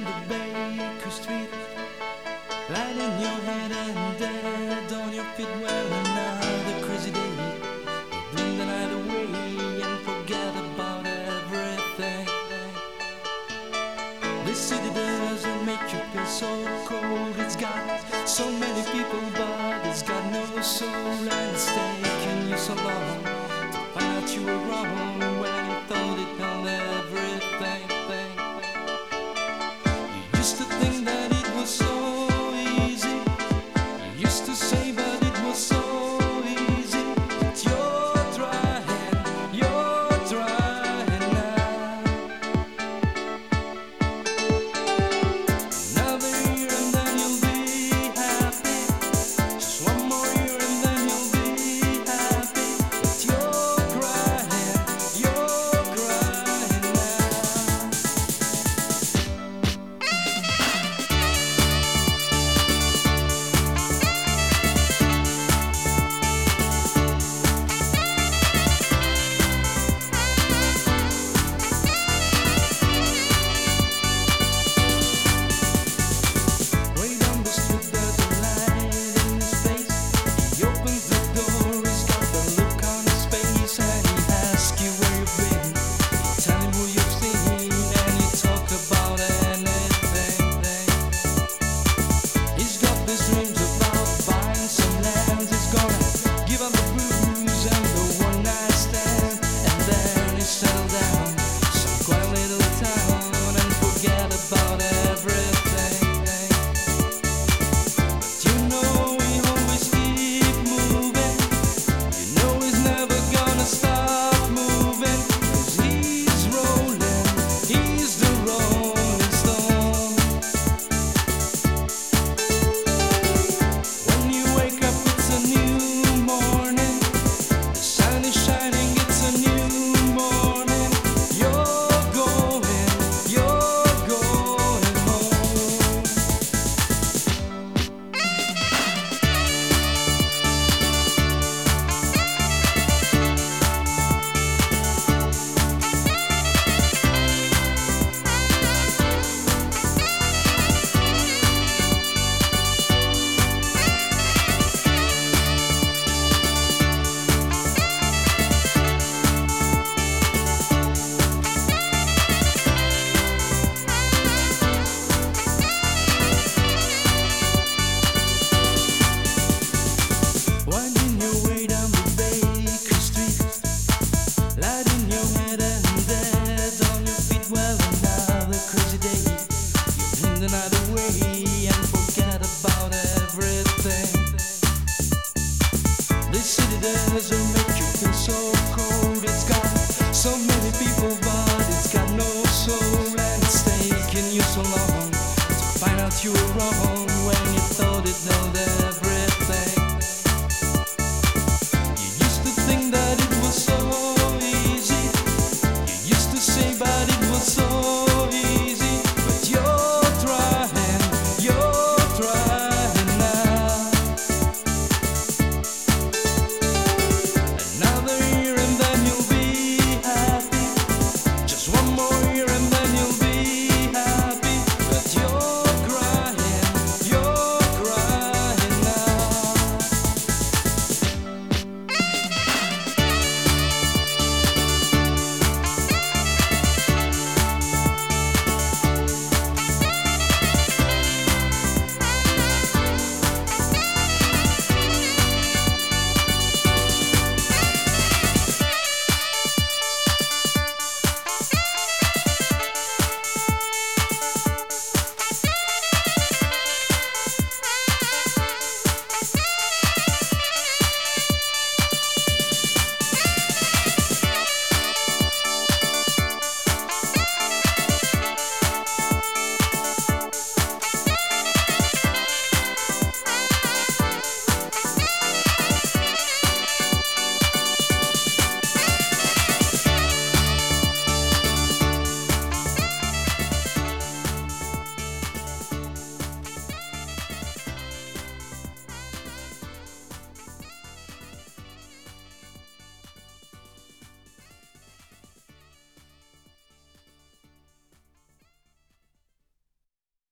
the Baker Street, light in your head and dead on your feet. Well, another crazy day. You bring the night away and forget about everything. This city doesn't make you feel so cold. It's got so many people, but it's got no soul. And it's taken you so long to find out you were wrong when you thought it held everything. You used to think that it was so easy. You used to say, but it was so easy. But you're trying now. Another year and then you'll be happy. Just one more year and then you'll be happy. But you're crying now. Way down the street there's a light in his face. He opens the door, he's got the look on his face, and he asks you where you've been. You tell him who you've seen, and you talk about anything. He's got these dreams about buying some land. He's gonna give up the booze and the one night stand, and then he settle down some quiet little town and forget about everything. But you know he always keep moving. You know he's never gonna stop moving. 'Cause he's rolling, he's the Rolling Stone. When you wake up, it's a new morning. The sun is shining, it's a new morning. You're going home. Winding your way down the Baker Street, light in your head and dead on your feet. Well, another crazy day. You bring the night away and forget about everything. This city doesn't make you feel so cold. It's got so many people, but it's got no soul. And it's taken you so long to find out you were wrong.